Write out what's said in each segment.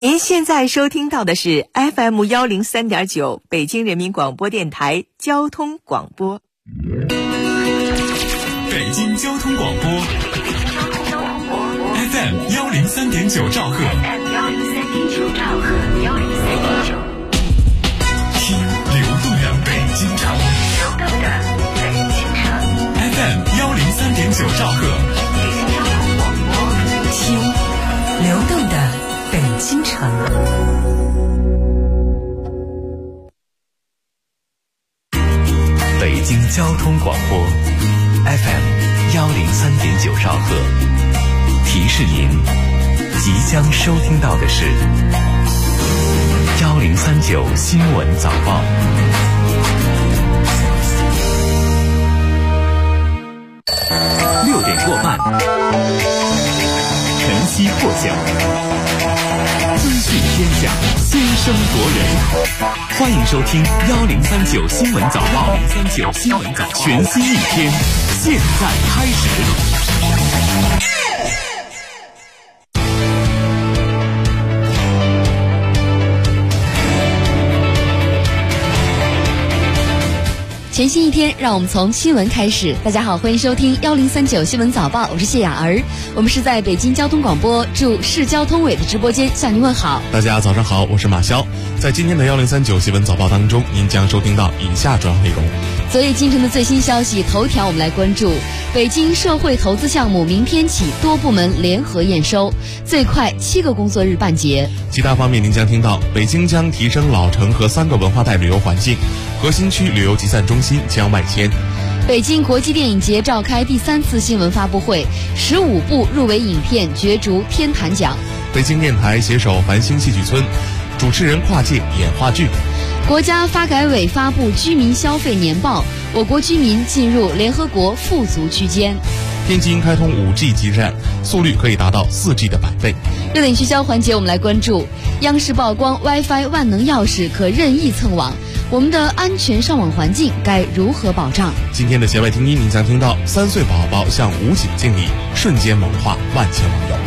您现在收听到的是 FM103.9 北京人民广播电台交通广播。 北京交通广播 FM103.9 兆赫，听流动的北京城FM103.9 兆赫， 听流动的北京城。 北京交通广播 FM103.9 兆赫，提示您即将收听到的是1039新闻早报。6点过半，晨曦破晓，资讯天下，先声夺人。欢迎收听1039新闻早报，1039新闻早报，全新一天，现在开始。 全新一天，让我们从新闻开始。大家好，欢迎收听1039新闻早报，我是谢雅儿。我们是在北京交通广播驻市交通委的直播间向您问好。 大家早上好，我是马潇。在今天的1039新闻早报当中，您将收听到以下主要内容。 昨夜今晨的最新消息头条，我们来关注北京社会投资项目明天起多部门联合验收，最快7个工作日办结。 其他方面您将听到北京将提升老城和3个文化带旅游环境，核心区旅游集散中心将外迁。 北京国际电影节召开第3次新闻发布会，15部入围影片角逐天坛奖。 北京电台携手繁星戏剧村，主持人跨界演话剧。 国家发改委发布居民消费年报，我国居民进入联合国富足区间。 天津开通 5G 基站，速率可以达到 4G 的100倍。 热点聚焦环节，我们来关注央视曝光 WiFi 万能钥匙可任意蹭网，我们的安全上网环境该如何保障？ 今天的弦外听音，您将听到3岁宝宝向武警敬礼，瞬间萌化万千网友。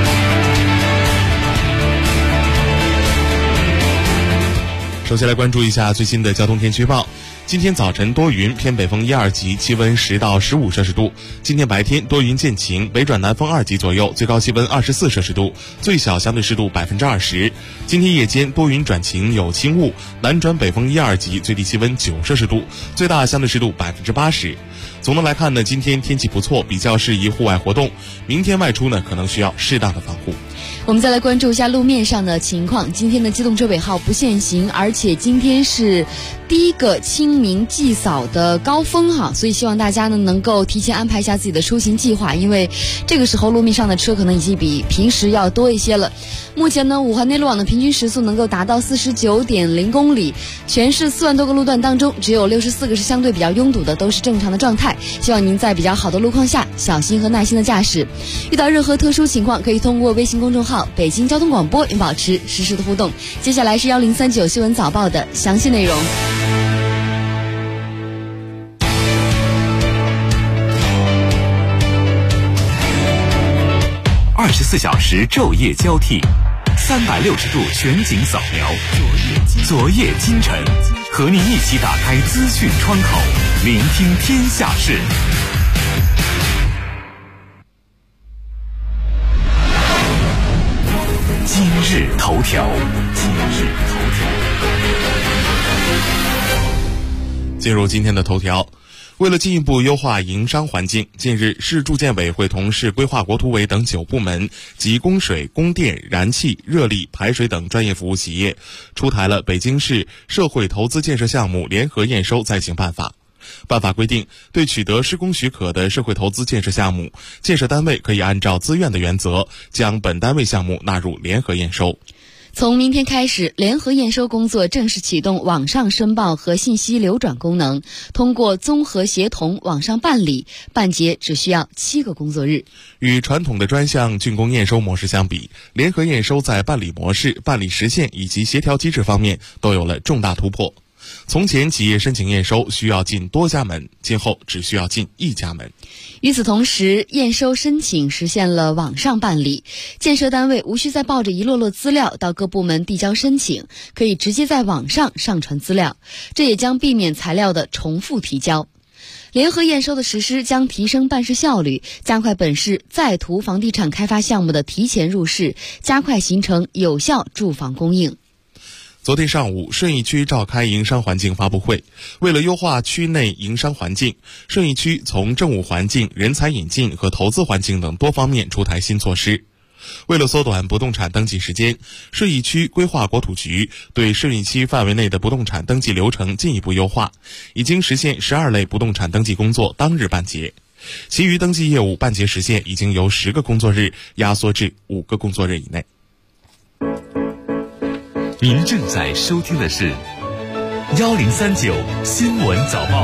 首先来关注一下最新的交通天气预报。今天早晨多云，偏北风1、2级，气温10到15摄氏度。今天白天多云见晴，北转南风2级左右，最高气温24摄氏度，最小相对湿度20%。今天夜间多云转晴，有轻雾，南转北风1、2级，最低气温9摄氏度，最大相对湿度80%。总的来看呢，今天天气不错，比较适宜户外活动。明天外出呢，可能需要适当的防护。 我们再来关注一下路面上的情况。今天的机动车尾号不限行，而且今天是第一个清明祭扫的高峰哈，所以希望大家呢能够提前安排一下自己的出行计划，因为这个时候路面上的车可能已经比平时要多一些了。目前呢，五环内路网的平均时速能够达到49.0公里，全市4万多个路段当中，只有64个是相对比较拥堵的，都是正常的状态。希望您在比较好的路况下，小心和耐心的驾驶。遇到任何特殊情况，可以通过微信公众号北京交通广播与保持实时的互动。接下来是1039新闻早报的详细内容。 24小时昼夜交替，360度全景扫描，昨夜今晨，和您一起打开资讯窗口，聆听天下事。今日头条。 进入今天的头条。为了进一步优化营商环境，近日市住建委会同市规划国土委等9部门及供水、供电、燃气、热力、排水等专业服务企业出台了北京市社会投资建设项目联合验收暂行办法。办法规定，对取得施工许可的社会投资建设项目，建设单位可以按照自愿的原则，将本单位项目纳入联合验收。 从明天开始，联合验收工作正式启动网上申报和信息流转功能，通过综合协同网上办理，办结只需要7个工作日。 与传统的专项竣工验收模式相比，联合验收在办理模式、办理时限以及协调机制方面都有了重大突破。 从前企业申请验收需要进多家门，今后只需要进一家门。 与此同时，验收申请实现了网上办理，建设单位无需再抱着一摞摞资料到各部门递交申请，可以直接在网上上传资料，这也将避免材料的重复提交。联合验收的实施将提升办事效率，加快本市在途房地产开发项目的提前入市，加快形成有效住房供应。 昨天上午，顺义区召开营商环境发布会。为了优化区内营商环境，顺义区从政务环境、人才引进和投资环境等多方面出台新措施。为了缩短不动产登记时间，顺义区规划国土局对顺义区范围内的不动产登记流程进一步优化，已经实现12类不动产登记工作当日办结，其余登记业务办结时限已经由10个工作日压缩至5个工作日以内。 您正在收听的是1039新闻早报。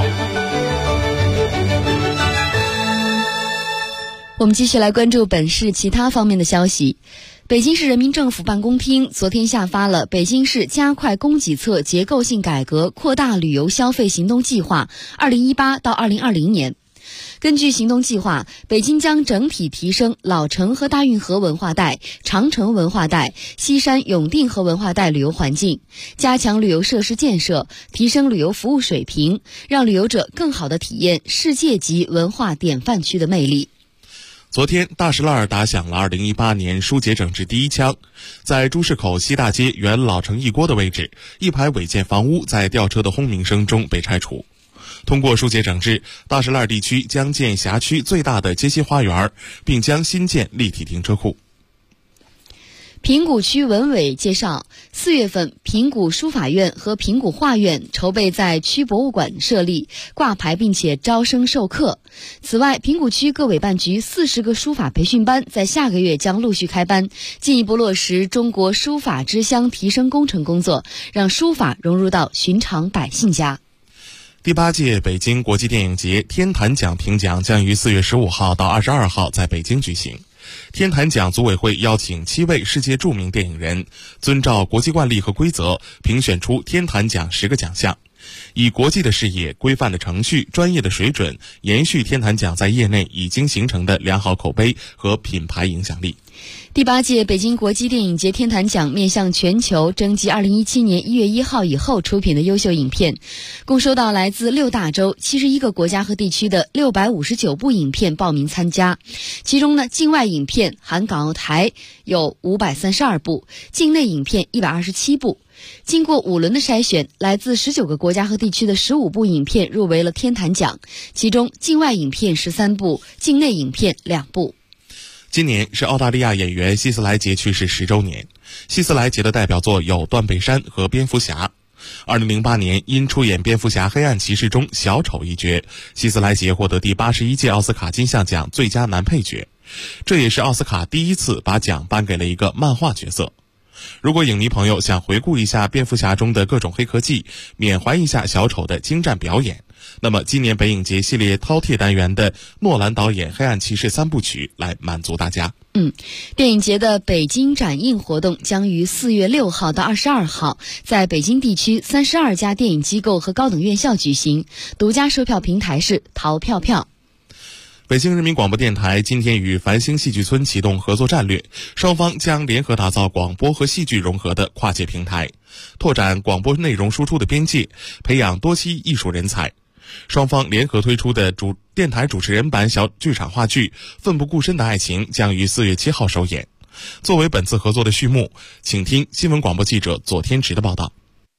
我们继续来关注本市其他方面的消息。北京市人民政府办公厅昨天下发了北京市加快供给侧结构性改革扩大旅游消费行动计划2018到2020年。根据行动计划，北京将整体提升老城和大运河文化带、长城文化带、西山永定河文化带旅游环境，加强旅游设施建设，提升旅游服务水平，让旅游者更好地体验世界级文化典范区的魅力。 昨天，大石烂打响了2018年疏解整治第一枪。在朱市口西大街原老城一锅的位置，一排违建房屋在吊车的轰鸣声中被拆除。通过疏解整治，大石烂地区将建辖区最大的街心花园，并将新建立体停车库。 平谷区文委介绍，4月份平谷书法院和平谷画院筹备在区博物馆设立、挂牌并且招生授课。此外，平谷区各委办局40个书法培训班在下个月将陆续开班，进一步落实中国书法之乡提升工程工作，让书法融入到寻常百姓家。 第8届北京国际电影节天坛奖评奖将于4月15号到22号在北京举行。天坛奖组委会邀请7位世界著名电影人，遵照国际惯例和规则，评选出天坛奖10个奖项，以国际的视野、规范的程序、专业的水准，延续天坛奖在业内已经形成的良好口碑和品牌影响力。 第8届北京国际电影节天坛奖面向全球征集2017年1月1号以后出品的优秀影片，共收到来自6大洲71个国家和地区的659部影片报名参加，其中呢，境外影片含港澳台有532部，境内影片127部。经过5轮的筛选，来自19个国家和地区的15部影片入围了天坛奖，其中境外影片13部，境内影片2部。 今年是澳大利亚演员希斯莱杰去世10周年。希斯莱杰的代表作有《断背山》和《蝙蝠侠》。2008年因出演蝙蝠侠黑暗骑士中小丑一角，希斯莱杰获得第81届奥斯卡金像奖最佳男配角，这也是奥斯卡第一次把奖颁给了一个漫画角色。如果影迷朋友想回顾一下蝙蝠侠中的各种黑科技，缅怀一下小丑的精湛表演，那么今年北影节系列饕餮单元的诺兰导演黑暗骑士3部曲来满足大家。 电影节的北京展映活动将于4月6号到22号在北京地区32家电影机构和高等院校举行，独家售票平台是淘票票。 北京人民广播电台今天与繁星戏剧村启动合作战略，双方将联合打造广播和戏剧融合的跨界平台，拓展广播内容输出的边界，培养多栖艺术人才。双方联合推出的电台主持人版小剧场话剧《奋不顾身的爱情》将于4月7号首演。作为本次合作的序幕，请听新闻广播记者左天池的报道。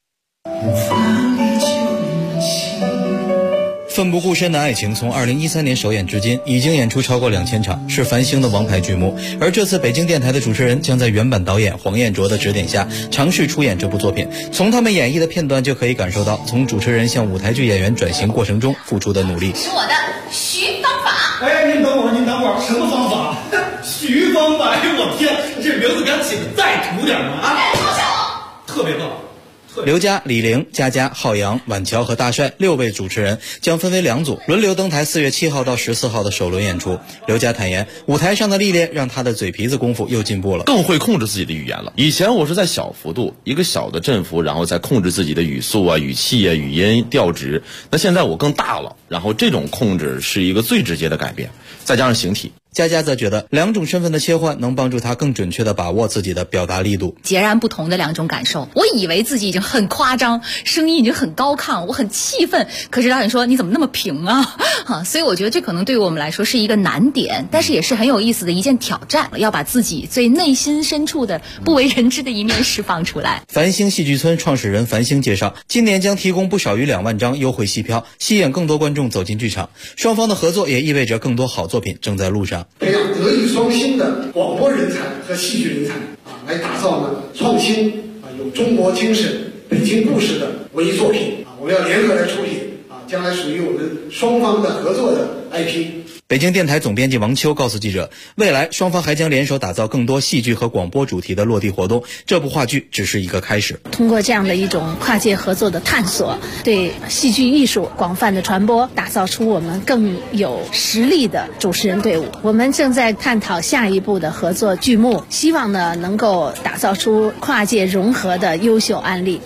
奋不顾身的爱情从2013年首演至今，已经演出超过2000场，是繁星的王牌剧目。而这次北京电台的主持人将在原版导演黄彦卓的指点下，尝试出演这部作品。从他们演绎的片段就可以感受到，从主持人向舞台剧演员转型过程中付出的努力。 是我的徐方法。 哎，您等会儿，什么方法？徐方法！哎，我天，这名字敢起的再土点吗？啊，特别棒。 刘佳、李玲、佳佳、浩洋、婉乔和大帅6位主持人将分为2组，轮流登台4月7号到14号的首轮演出。刘佳坦言，舞台上的历练让他的嘴皮子功夫又进步了， 更会控制自己的语言了。以前我是在小幅度一个小的振幅，然后再控制自己的语速啊、语气啊、语音调值。那现在我更大了，然后这种控制是一个最直接的改变，再加上形体。 佳佳则觉得2种身份的切换能帮助他更准确地把握自己的表达力度。 截然不同的2种感受，我以为自己已经很夸张，声音已经很高亢，我很气愤，可是导演说你怎么那么平啊？所以我觉得这可能对于我们来说是一个难点，但是也是很有意思的一件挑战，要把自己最内心深处的不为人知的一面释放出来。 繁星戏剧村创始人繁星介绍，今年将提供不少于2万张优惠戏票，吸引更多观众走进剧场。双方的合作也意味着更多好作品正在路上。 培养德艺双馨的广播人才和戏剧人才来打造呢创新有中国精神、北京故事的文艺作品我们要联合来出品将来属于我们双方的合作的 IP。 北京电台总编辑王秋告诉记者，未来双方还将联手打造更多戏剧和广播主题的落地活动，这部话剧只是一个开始。 通过这样的一种跨界合作的探索，对戏剧艺术广泛的传播，打造出我们更有实力的主持人队伍。我们正在探讨下一步的合作剧目，希望呢能够打造出跨界融合的优秀案例。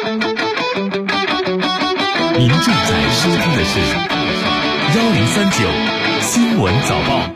您正在收听的是1039新闻早报。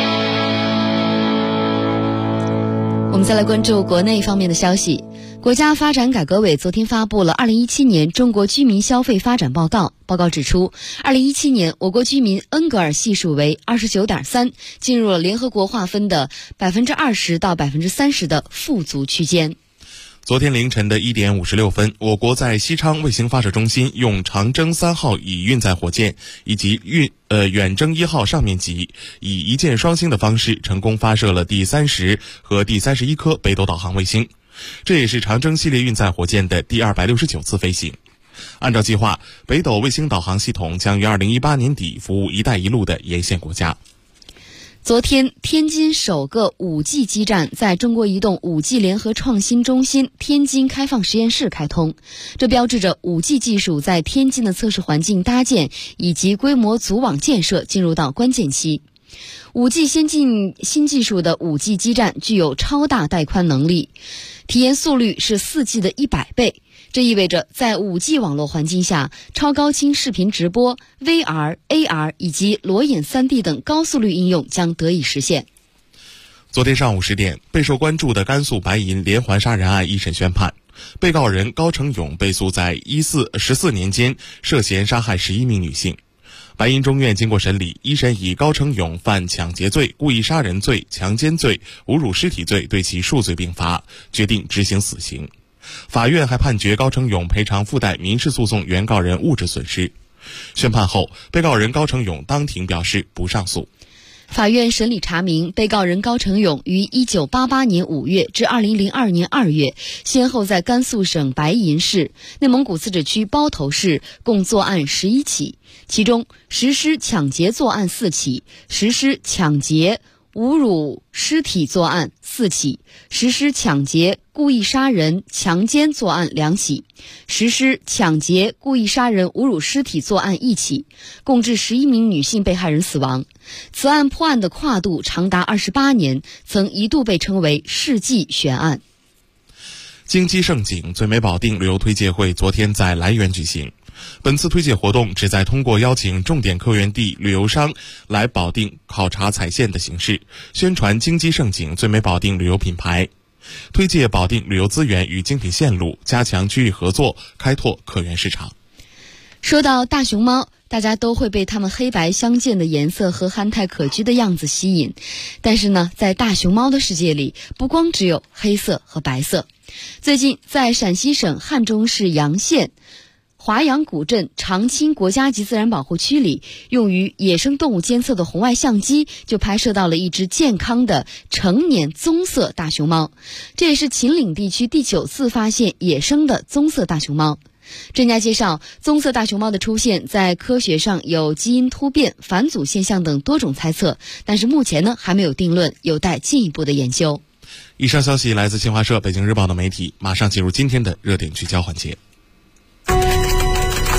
我们再来关注国内方面的消息。国家发展改革委昨天发布了2017年中国居民消费发展报告。报告指出，2017年我国居民恩格尔系数为 29.3， 进入了联合国划分的 20%到 30% 的富足区间。 昨天凌晨的1点56分，我国在西昌卫星发射中心用长征3号乙运载火箭以及远征1号上面级以一箭双星的方式成功发射了第30和第31颗北斗导航卫星，这也是长征系列运载火箭的第269次飞行。按照计划，北斗卫星导航系统将于2018年底服务“一带一路”的沿线国家。 昨天，天津首个 5G 基站在中国移动 5G 联合创新中心天津开放实验室开通，这标志着 5G 技术在天津的测试环境搭建以及规模组网建设进入到关键期。5G 先进新技术的 5G 基站具有超大带宽能力，体验速率是 4G 的100倍。这意味着在 5G 网络环境下，超高清视频直播、VR、AR 以及裸眼 3D 等高速率应用将得以实现。 昨天上午10点，备受关注的甘肃白银连环杀人案一审宣判，被告人高成勇被诉在14年间涉嫌杀害11名女性。白银中院经过审理，一审以高成勇犯抢劫罪、故意杀人罪、强奸罪、侮辱尸体罪对其数罪并罚，决定执行死刑。法院还判决高成勇赔偿附带民事诉讼原告人物质损失。宣判后，被告人高成勇当庭表示不上诉。 法院审理查明，被告人高成勇于1988年5月至2002年2月，先后在甘肃省白银市、内蒙古自治区包头市共作案11起，其中实施抢劫作案4起，实施抢劫、侮辱尸体作案4起，实施抢劫、故意杀人、强奸作案2起，实施抢劫、故意杀人、侮辱尸体作案1起，共致11名女性被害人死亡。此案破案的跨度长达28年，曾一度被称为世纪悬案。 京畿盛景最美保定旅游推介会昨天在涞源举行。本次推介活动旨在通过邀请重点客源地旅游商来保定考察踩线的形式，宣传京畿盛景最美保定旅游品牌，推介保定旅游资源与精品线路，加强区域合作，开拓客源市场。 说到大熊猫，大家都会被它们黑白相间的颜色和憨态可掬的样子吸引，但是呢，在大熊猫的世界里，不光只有黑色和白色。最近，在陕西省汉中市洋县华阳古镇长青国家级自然保护区里，用于野生动物监测的红外相机就拍摄到了一只健康的成年棕色大熊猫，这也是秦岭地区第9次发现野生的棕色大熊猫。专家介绍，棕色大熊猫的出现在科学上有基因突变、返祖现象等多种猜测，但是目前呢还没有定论，有待进一步的研究。 以上消息来自新华社、北京日报的媒体，马上进入今天的热点聚焦环节。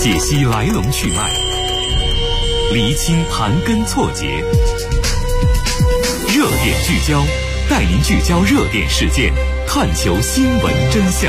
解析来龙去脉，厘清盘根错节，热点聚焦，带您聚焦热点事件，探求新闻真相。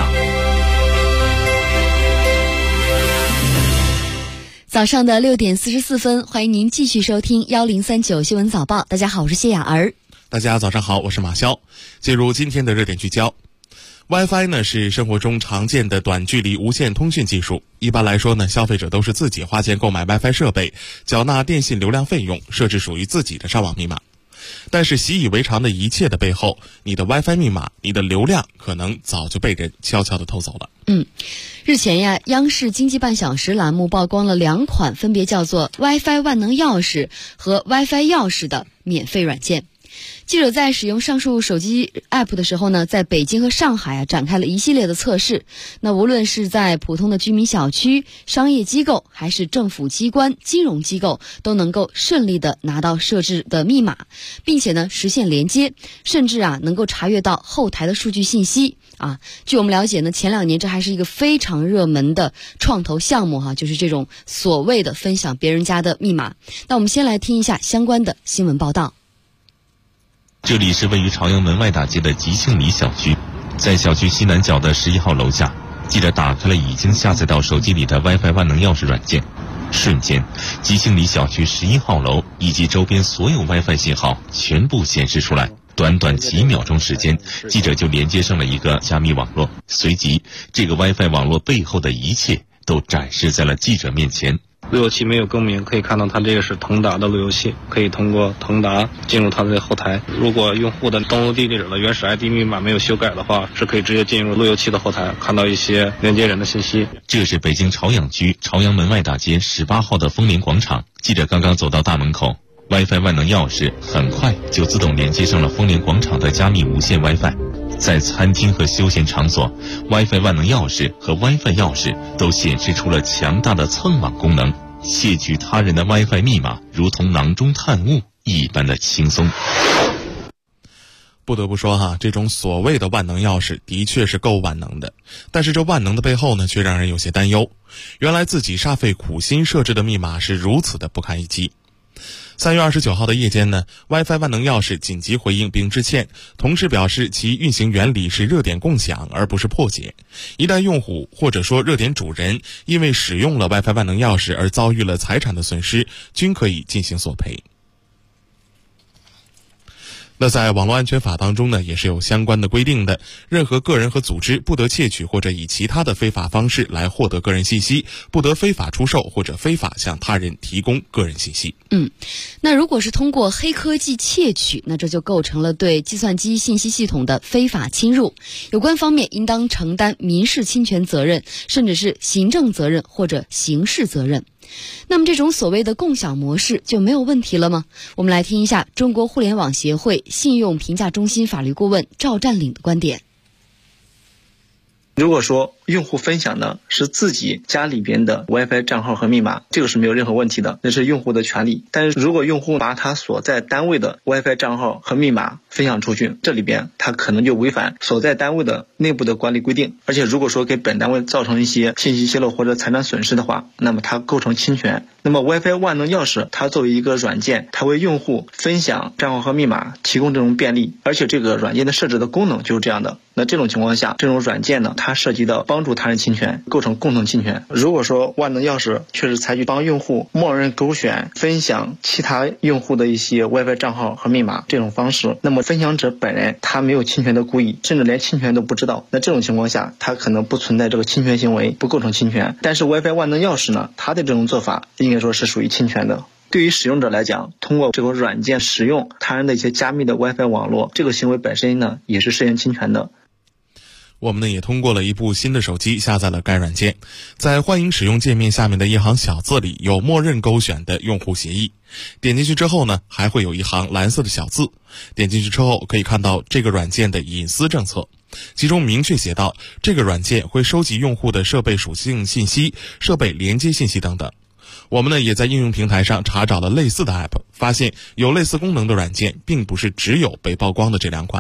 早上的6点44分，欢迎您继续收听1039新闻早报。大家好，我是谢雅儿。 大家早上好，我是马潇。进入今天的热点聚焦。WiFi 呢是生活中常见的短距离无线通讯技术。一般来说呢，消费者都是自己花钱购买 WiFi 设备，缴纳电信流量费用，设置属于自己的上网密码。但是习以为常的一切的背后，你的 WiFi 密码、你的流量可能早就被人悄悄地偷走了。 日前呀，央视经济半小时栏目曝光了2款分别叫做 WiFi 万能钥匙和 WiFi 钥匙的免费软件。记者在使用上述手机 app 的时候呢，在北京和上海展开了一系列的测试。那无论是在普通的居民小区、商业机构，还是政府机关、金融机构，都能够顺利的拿到设置的密码，并且呢实现连接，甚至能够查阅到后台的数据信息。据我们了解呢，前2年这还是一个非常热门的创投项目就是这种所谓的分享别人家的密码。那我们先来听一下相关的新闻报道。 这里是位于朝阳门外大街的吉庆里小区，在小区西南角的11号楼下，记者打开了已经下载到手机里的 WiFi 万能钥匙软件，瞬间，吉庆里小区11号楼以及周边所有 WiFi 信号全部显示出来。短短几秒钟时间，记者就连接上了一个加密网络，随即，这个 WiFi 网络背后的一切都展示在了记者面前。 路由器没有更名，可以看到它这个是腾达的路由器，可以通过腾达进入它的后台。如果用户的登录地址的原始 ID 密码没有修改的话，是可以直接进入路由器的后台，看到一些连接人的信息。 这是北京朝阳区朝阳门外大街18号的丰联广场，记者刚刚走到大门口，WiFi 万能钥匙很快就自动连接上了丰联广场的加密无线 WiFi。在餐厅和休闲场所， WiFi 万能钥匙和 WiFi 钥匙都显示出了强大的蹭网功能，窃取他人的 WiFi 密码如同囊中探物一般的轻松。 不得不说这种所谓的万能钥匙的确是够万能的，但是这万能的背后呢，却让人有些担忧。原来自己煞费苦心设置的密码是如此的不堪一击。3月29号的夜间呢 ，WiFi 万能钥匙紧急回应并致歉，同时表示其运行原理是热点共享而不是破解。一旦用户或者说热点主人因为使用了 WiFi 万能钥匙而遭遇了财产的损失，均可以进行索赔。那在网络安全法当中呢，也是有相关的规定的，任何个人和组织不得窃取或者以其他的非法方式来获得个人信息，不得非法出售或者非法向他人提供个人信息。 那如果是通过黑科技窃取，那这就构成了对计算机信息系统的非法侵入，有关方面应当承担民事侵权责任，甚至是行政责任或者刑事责任。那么这种所谓的共享模式就没有问题了吗？我们来听一下中国互联网协会信用评价中心法律顾问赵占领的观点。 如果说用户分享的是自己家里边的 WiFi 账号和密码，这个是没有任何问题的，那是用户的权利。但是如果用户把他所在单位的 WiFi 账号和密码分享出去，这里边他可能就违反所在单位的内部的管理规定，而且如果说给本单位造成一些信息泄露或者财产损失的话，那么它构成侵权。那么 WiFi 万能钥匙它作为一个软件，它为用户分享账号和密码提供这种便利，而且这个软件的设置的功能就是这样的。那这种情况下，这种软件呢，它涉及到帮助他人侵权，构成共同侵权。如果说万能钥匙确实采取帮用户默认勾选分享其他用户的一些 WiFi 账号和密码这种方式，那么分享者本人他没有侵权的故意，甚至连侵权都不知道，那这种情况下他可能不存在这个侵权行为，不构成侵权。但是 WiFi 万能钥匙呢，它的这种做法应该说是属于侵权的。对于使用者来讲，通过这个软件使用他人的一些加密的 WiFi 网络，这个行为本身呢也是涉嫌侵权的。 我们呢也通过了一部新的手机下载了该软件，在欢迎使用界面下面的一行小字里有默认勾选的用户协议，点进去之后呢，还会有一行蓝色的小字，点进去之后可以看到这个软件的隐私政策，其中明确写到这个软件会收集用户的设备属性信息、设备连接信息等等。我们呢也在应用平台上查找了类似的 app， 发现有类似功能的软件并不是只有被曝光的这2款。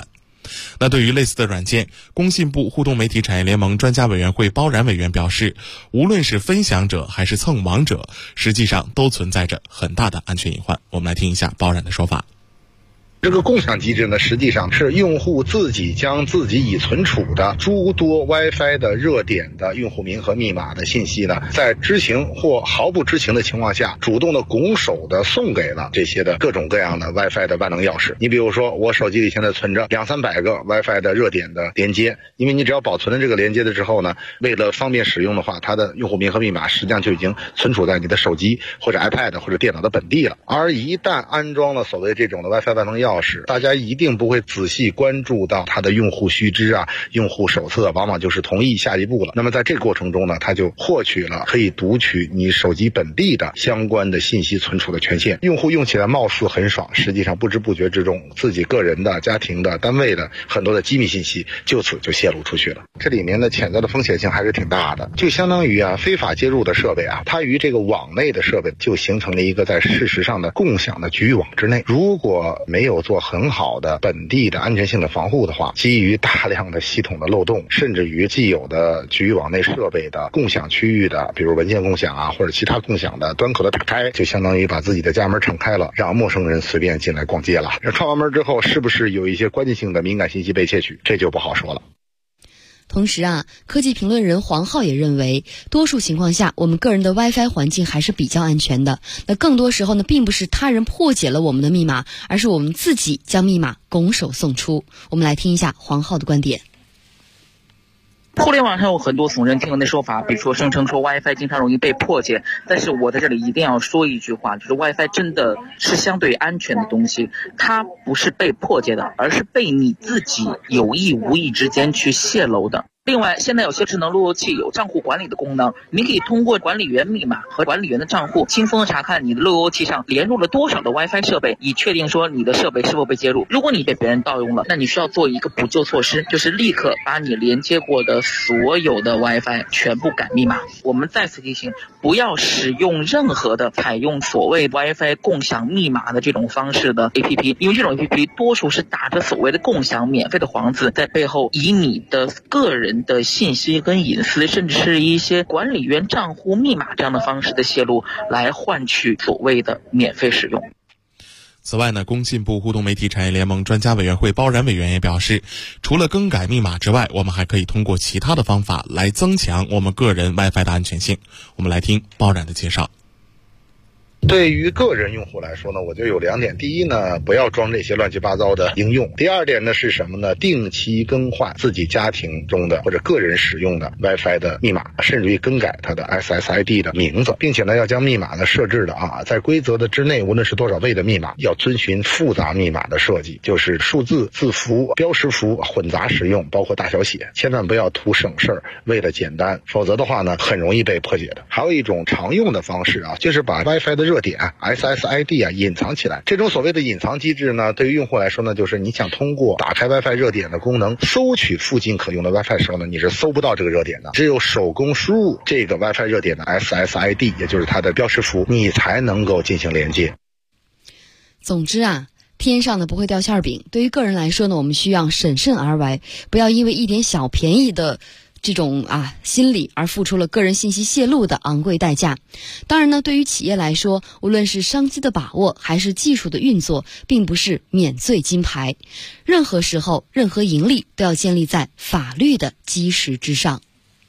那对于类似的软件，工信部互动媒体产业联盟专家委员会包然委员表示，无论是分享者还是蹭网者，实际上都存在着很大的安全隐患。我们来听一下包然的说法。 这个共享机制呢，实际上是用户自己将自己已存储的诸多 WiFi 的热点的用户名和密码的信息呢，在知情或毫不知情的情况下，主动的拱手的送给了这些的各种各样的 WiFi 的万能钥匙。你比如说，我手机里现在存着200-300个 WiFi 的热点的连接，因为你只要保存了这个连接的之后呢，为了方便使用的话，它的用户名和密码实际上就已经存储在你的手机或者 iPad 或者电脑的本地了。而一旦安装了所谓这种的 WiFi 万能钥匙，大家一定不会仔细关注到它的用户须知啊、用户手册，往往就是同意下一步了。那么在这个过程中呢，它就获取了可以读取你手机本地的相关的信息存储的权限。用户用起来貌似很爽，实际上不知不觉之中，自己个人的、家庭的、单位的很多的机密信息就此就泄露出去了。这里面的潜在的风险性还是挺大的，就相当于非法接入的设备它与这个网内的设备就形成了一个在事实上的共享的局域网之内。如果没有做很好的本地的安全性的防护的话，基于大量的系统的漏洞，甚至于既有的局域网内设备的共享区域的，比如文件共享或者其他共享的端口的打开，就相当于把自己的家门敞开了，让陌生人随便进来逛街了。串完门之后，是不是有一些关键性的敏感信息被窃取，这就不好说了。 同时科技评论人黄浩也认为，多数情况下我们个人的 WiFi 环境还是比较安全的。那更多时候呢，并不是他人破解了我们的密码，而是我们自己将密码拱手送出。我们来听一下黄浩的观点。 互联网上有很多耸人听闻的说法，比如说声称说 WiFi 经常容易被破解，但是我在这里一定要说一句话，就是 WiFi 真的是相对安全的东西，它不是被破解的，而是被你自己有意无意之间去泄露的。另外，现在有些智能路由器有账户管理的功能，你可以通过管理员密码和管理员的账户，轻松的查看你的路由器上连入了多少的 WiFi 设备，以确定说你的设备是否被接入。如果你被别人盗用了，那你需要做一个补救措施，就是立刻把你连接过的所有的 WiFi 全部改密码。我们再次提醒，不要使用任何的采用所谓 WiFi 共享密码的这种方式的 APP， 因为这种 APP 多数是打着所谓的共享免费的幌子，在背后以你的个人的信息跟隐私，甚至是一些管理员账户密码这样的方式的泄露，来换取所谓的免费使用。 此外呢，工信部互动媒体产业联盟专家委员会包然委员也表示，除了更改密码之外，我们还可以通过其他的方法来增强我们个人 WiFi 的安全性。我们来听包然的介绍。 对于个人用户来说呢，我就有2点。第一呢，不要装这些乱七八糟的应用。第二点呢是什么呢？定期更换自己家庭中的或者个人使用的 WiFi 的密码，甚至于更改它的 SSID 的名字，并且呢要将密码呢设置的在规则的之内，无论是多少位的密码，要遵循复杂密码的设计，就是数字、字符、标识符混杂使用，包括大小写，千万不要图省事儿，为了简单，否则的话呢很容易被破解的。还有一种常用的方式就是把 WiFi 的热点SSID 隐藏起来。这种所谓的隐藏机制呢，对于用户来说呢，就是你想通过打开 WiFi 热点的功能搜取附近可用的 WiFi 的时候呢，你是搜不到这个热点的，只有手工输入这个 WiFi 热点的 SSID， 也就是它的标识符，你才能够进行连接。 总之天上的不会掉馅饼，对于个人来说呢，我们需要审慎而为，不要因为一点小便宜的这种心理而付出了个人信息泄露的昂贵代价。当然呢，对于企业来说，无论是商机的把握还是技术的运作，并不是免罪金牌，任何时候任何盈利都要建立在法律的基石之上。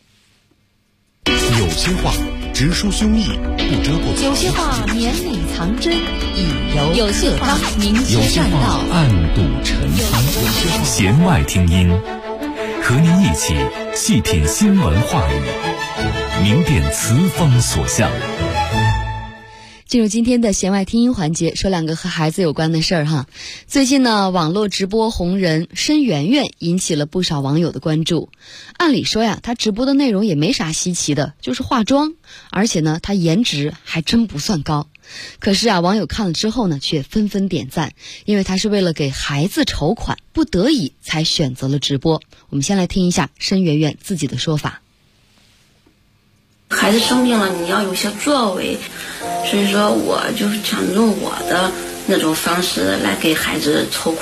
有些话直抒胸臆，不遮过有些话绵里藏针，以柔有些话明有些轩话暗度陈仓。弦外听音，和您一起细品新闻话语，明辨词风所向。 进入今天的弦外听音环节，说2个和孩子有关的事儿最近呢，网络直播红人申圆圆引起了不少网友的关注。按理说她直播的内容也没啥稀奇的，就是化妆，而且呢，她颜值还真不算高。可是网友看了之后呢，却纷纷点赞，因为她是为了给孩子筹款，不得已才选择了直播。我们先来听一下申圆圆自己的说法。 孩子生病了，你要有些作为，所以说我就想用我的那种方式来给孩子筹款。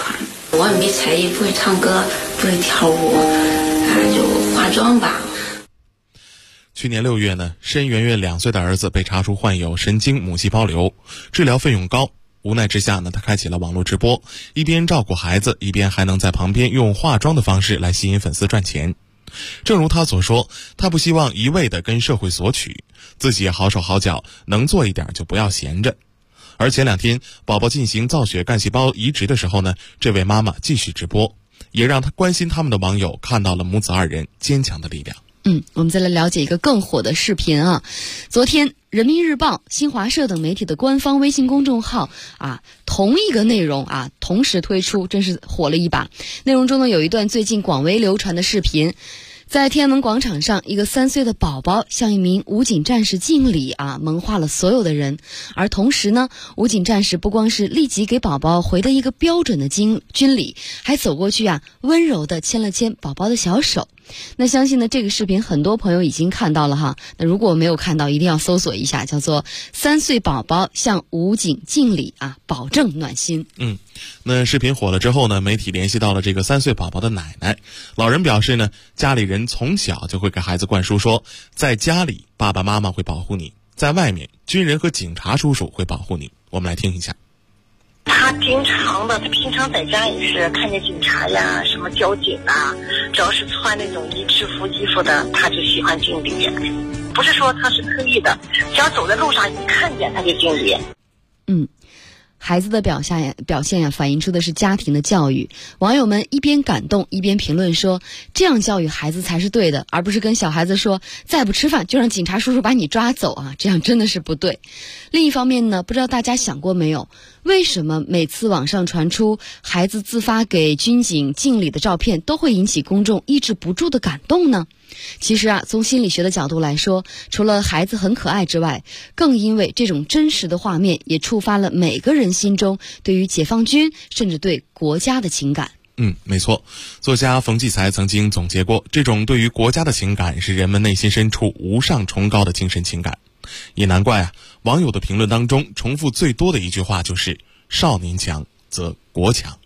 我也没才艺，不会唱歌，不会跳舞，就化妆吧。 去年6月呢，申圆圆2岁的儿子被查出患有神经母细胞瘤，治疗费用高。无奈之下呢，他开启了网络直播，一边照顾孩子，一边还能在旁边用化妆的方式来吸引粉丝赚钱。正如他所说，他不希望一味地跟社会索取，自己好手好脚，能做一点就不要闲着。而前2天宝宝进行造血干细胞移植的时候呢，这位妈妈继续直播，也让他关心他们的网友看到了母子2人坚强的力量。 我们再来了解一个更火的视频啊。昨天人民日报、新华社等媒体的官方微信公众号同一个内容同时推出，真是火了一把。内容中呢，有一段最近广为流传的视频，在天安门广场上，一个3岁的宝宝向一名武警战士敬礼萌化了所有的人。而同时呢，武警战士不光是立即给宝宝回了一个标准的军礼，还走过去温柔地牵了牵宝宝的小手。那相信呢，这个视频很多朋友已经看到了哈。那如果没有看到，一定要搜索一下，叫做3岁宝宝向武警敬礼保证暖心。 那视频火了之后呢，媒体联系到了这个3岁宝宝的奶奶。老人表示呢，家里人从小就会给孩子灌输说，在家里爸爸妈妈会保护你，在外面军人和警察叔叔会保护你。我们来听一下。 他平常在家也是看见警察呀、什么交警只要是穿那种制服衣服的，他就喜欢敬礼。不是说他是刻意的，只要走在路上一看见他就敬礼。 孩子的表现反映出的是家庭的教育。网友们一边感动一边评论说，这样教育孩子才是对的，而不是跟小孩子说再不吃饭就让警察叔叔把你抓走这样真的是不对。另一方面呢，不知道大家想过没有，为什么每次网上传出孩子自发给军警敬礼的照片都会引起公众抑制不住的感动呢？其实从心理学的角度来说，除了孩子很可爱之外，更因为这种真实的画面也触发了每个人心中对于解放军甚至对国家的情感。 没错，作家冯骥才曾经总结过，这种对于国家的情感是人们内心深处无上崇高的精神情感。也难怪网友的评论当中重复最多的一句话就是少年强则国强。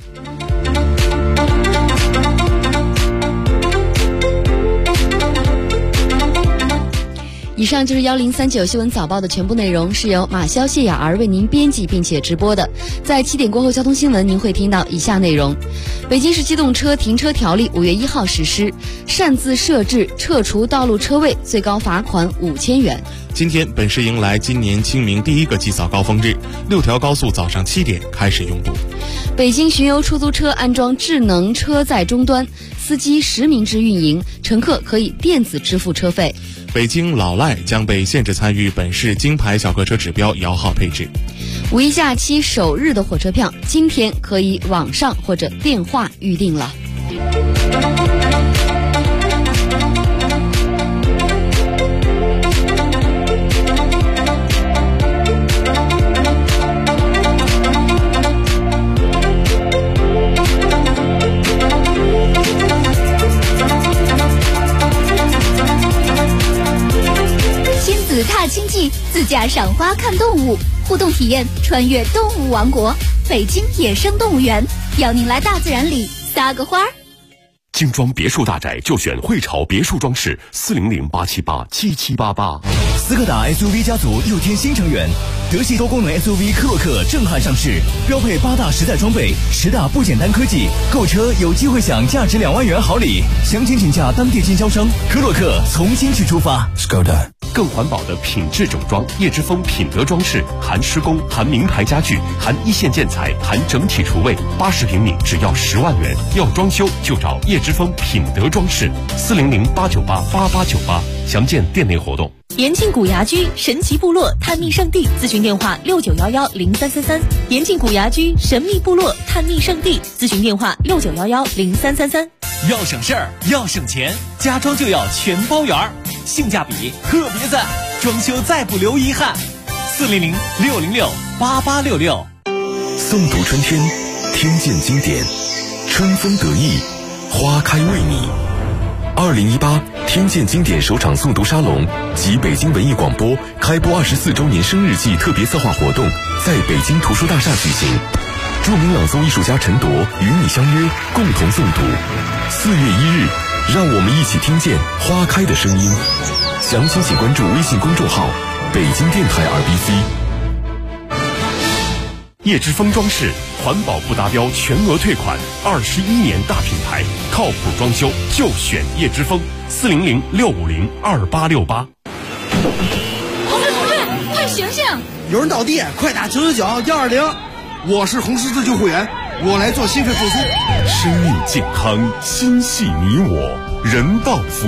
以上就是1039新闻早报的全部内容，是由马潇、谢雅儿为您编辑并且直播的。在7点过后交通新闻，您会听到以下内容：北京市机动车停车条例5月1号实施，擅自设置、撤除道路车位，最高罚款5000元。 今天本市迎来今年清明第一个祭扫高峰日，6条高速早上7点开始拥堵。 北京巡游出租车安装智能车载终端，司机实名制运营，乘客可以电子支付车费。 北京老赖将被限制参与本市金牌小客车指标摇号配置。 五一假期首日的火车票，今天可以网上或者电话预订了。 踏青季，自驾赏花看动物，互动体验穿越动物王国，北京野生动物园邀您来大自然里撒个花儿。 精装别墅大宅就选汇潮别墅装饰，400-878-7788。 斯柯达 SUV 家族6天新成员，德系多功能 SUV 科洛克震撼上市，标配8大实在装备，10大不简单科技，购车有机会享价值2万元好礼。详情请假当地经销商。科洛克从新区出发。 Skoda。更环保的品质整装，叶之峰品德装饰，含施工，含名牌家具，含一线建材，含整体厨卫，80平米只要10万元。要装修就找叶之峰品德装饰，400-898-8898，详见店内活动。 延庆古牙居神奇部落探秘圣地，咨询电话69110333。延庆古牙居神秘部落探秘圣地，咨询电话69110333。 要省事儿，要省钱，家装就要全包圆儿，性价比特别赞，装修再不留遗憾。400-606-8866。 诵读春天，听见经典，春风得意，花开为你。2018听见经典首场诵读沙龙及北京文艺广播开播24周年生日季特别策划活动在北京图书大厦举行。 著名朗诵艺术家陈铎与你相约，共同诵读。4月1日，让我们一起听见花开的声音。详情请关注微信公众号北京电台 RBC。 叶之峰装饰环保不达标全额退款，21年大品牌，靠谱装修就选叶之峰，400-650-2868。 同志，快醒醒！ 有人倒地，快打999-120。我是红十字救护员，我来做心肺复苏。 生命健康，心系你我，人道服